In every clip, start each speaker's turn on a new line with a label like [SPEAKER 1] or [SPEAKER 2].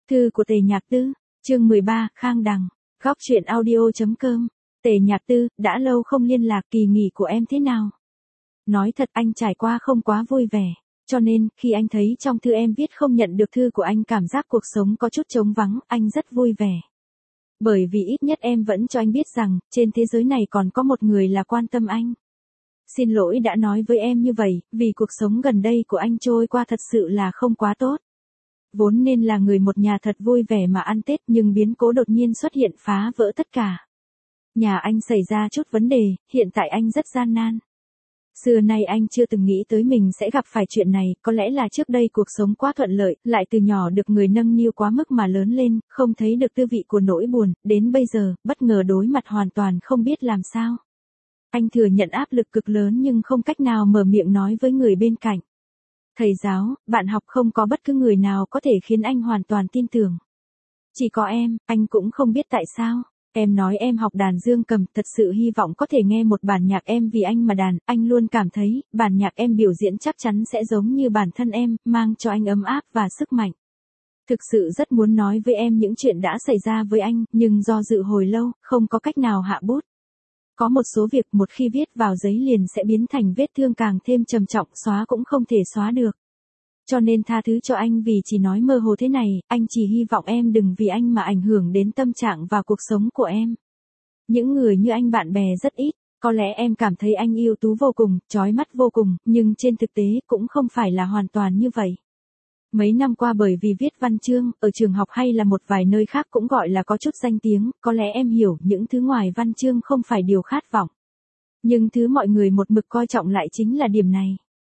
[SPEAKER 1] Thư của Tề Nhạc Tư, chương 13, Khang Đằng, góc truyện audio.com. Tề Nhạc Tư, đã lâu không liên lạc, kỳ nghỉ của em thế nào? Nói thật anh trải qua không quá vui vẻ, cho nên khi anh thấy trong thư em viết không nhận được thư của anh cảm giác cuộc sống có chút trống vắng, anh rất vui vẻ. Bởi vì ít nhất em vẫn cho anh biết rằng, trên thế giới này còn có một người là quan tâm anh. Xin lỗi đã nói với em như vậy, vì cuộc sống gần đây của anh trôi qua thật sự là không quá tốt. Vốn nên là người một nhà thật vui vẻ mà ăn Tết nhưng biến cố đột nhiên xuất hiện phá vỡ tất cả. Nhà anh xảy ra chút vấn đề, hiện tại anh rất gian nan. Xưa nay anh chưa từng nghĩ tới mình sẽ gặp phải chuyện này, có lẽ là trước đây cuộc sống quá thuận lợi, lại từ nhỏ được người nâng niu quá mức mà lớn lên, không thấy được tư vị của nỗi buồn, đến bây giờ, bất ngờ đối mặt hoàn toàn không biết làm sao. Anh thừa nhận áp lực cực lớn nhưng không cách nào mở miệng nói với người bên cạnh. Thầy giáo, bạn học không có bất cứ người nào có thể khiến anh hoàn toàn tin tưởng. Chỉ có em, anh cũng không biết tại sao. Em nói em học đàn dương cầm, thật sự hy vọng có thể nghe một bản nhạc em vì anh mà đàn, anh luôn cảm thấy, bản nhạc em biểu diễn chắc chắn sẽ giống như bản thân em, mang cho anh ấm áp và sức mạnh. Thực sự rất muốn nói với em những chuyện đã xảy ra với anh, nhưng do dự hồi lâu, không có cách nào hạ bút. Có một số việc một khi viết vào giấy liền sẽ biến thành vết thương càng thêm trầm trọng, xóa cũng không thể xóa được. Cho nên tha thứ cho anh vì chỉ nói mơ hồ thế này, anh chỉ hy vọng em đừng vì anh mà ảnh hưởng đến tâm trạng và cuộc sống của em. Những người như anh bạn bè rất ít, có lẽ em cảm thấy anh ưu tú vô cùng, chói mắt vô cùng, nhưng trên thực tế cũng không phải là hoàn toàn như vậy. Mấy năm qua bởi vì viết văn chương, ở trường học hay là một vài nơi khác cũng gọi là có chút danh tiếng, có lẽ em hiểu những thứ ngoài văn chương không phải điều khát vọng. Nhưng thứ mọi người một mực coi trọng lại chính là điểm này.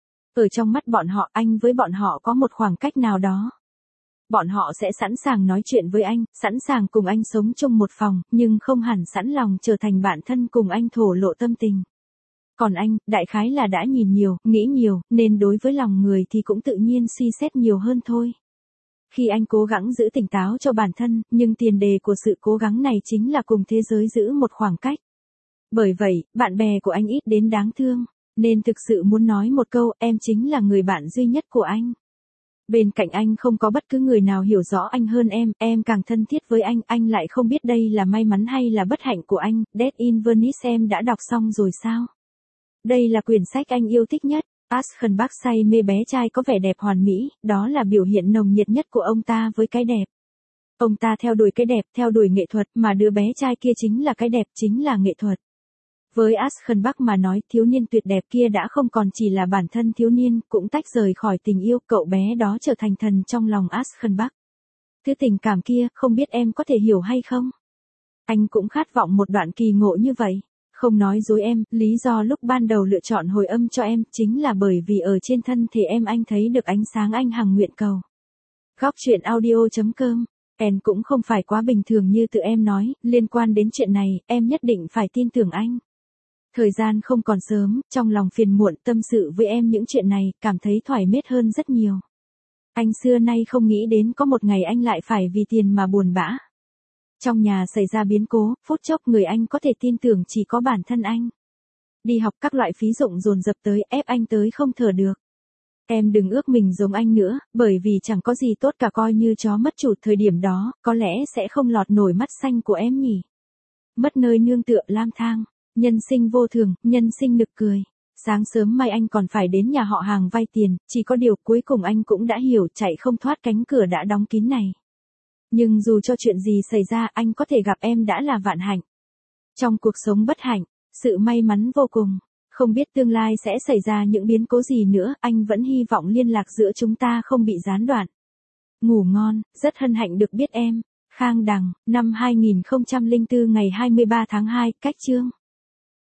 [SPEAKER 1] Ở trong mắt bọn họ, anh với bọn họ có một khoảng cách nào đó. Bọn họ sẽ sẵn sàng nói chuyện với anh, sẵn sàng cùng anh sống chung một phòng, nhưng không hẳn sẵn lòng trở thành bạn thân cùng anh thổ lộ tâm tình. Còn anh, đại khái là đã nhìn nhiều, nghĩ nhiều, nên đối với lòng người thì cũng tự nhiên suy xét nhiều hơn thôi. Khi anh cố gắng giữ tỉnh táo cho bản thân, nhưng tiền đề của sự cố gắng này chính là cùng thế giới giữ một khoảng cách. Bởi vậy, bạn bè của anh ít đến đáng thương, nên thực sự muốn nói một câu, em chính là người bạn duy nhất của anh. Bên cạnh anh không có bất cứ người nào hiểu rõ anh hơn em càng thân thiết với anh lại không biết đây là may mắn hay là bất hạnh của anh. Dead in Venice em đã đọc xong rồi sao? Đây là quyển sách anh yêu thích nhất. Aschenbach say mê bé trai có vẻ đẹp hoàn mỹ, đó là biểu hiện nồng nhiệt nhất của ông ta với cái đẹp. Ông ta theo đuổi cái đẹp, theo đuổi nghệ thuật, mà đứa bé trai kia chính là cái đẹp, chính là nghệ thuật. Với Aschenbach mà nói, thiếu niên tuyệt đẹp kia đã không còn chỉ là bản thân thiếu niên, cũng tách rời khỏi tình yêu, cậu bé đó trở thành thần trong lòng Aschenbach. Thứ tình cảm kia, không biết em có thể hiểu hay không? Anh cũng khát vọng một đoạn kỳ ngộ như vậy. Không nói dối em, lý do lúc ban đầu lựa chọn hồi âm cho em, chính là bởi vì ở trên thân thể em anh thấy được ánh sáng anh hằng nguyện cầu. Góc truyện audio.com. Em cũng không phải quá bình thường như tự em nói, liên quan đến chuyện này, em nhất định phải tin tưởng anh. Thời gian không còn sớm, trong lòng phiền muộn tâm sự với em những chuyện này, cảm thấy thoải mát hơn rất nhiều. Anh xưa nay không nghĩ đến có một ngày anh lại phải vì tiền mà buồn bã. Trong nhà xảy ra biến cố, phút chốc người anh có thể tin tưởng chỉ có bản thân anh. Đi học các loại phí dụng dồn dập tới, ép anh tới không thở được. Em đừng ước mình giống anh nữa, bởi vì chẳng có gì tốt cả, coi như chó mất chủ thời điểm đó, có lẽ sẽ không lọt nổi mắt xanh của em nhỉ. Mất nơi nương tựa lang thang. Nhân sinh vô thường, nhân sinh nực cười. Sáng sớm mai anh còn phải đến nhà họ hàng vay tiền, chỉ có điều cuối cùng anh cũng đã hiểu chạy không thoát cánh cửa đã đóng kín này. Nhưng dù cho chuyện gì xảy ra anh có thể gặp em đã là vạn hạnh. Trong cuộc sống bất hạnh, sự may mắn vô cùng. Không biết tương lai sẽ xảy ra những biến cố gì nữa, anh vẫn hy vọng liên lạc giữa chúng ta không bị gián đoạn. Ngủ ngon, rất hân hạnh được biết em. Khang Đằng, năm 2004 ngày 23 tháng 2, cách chương.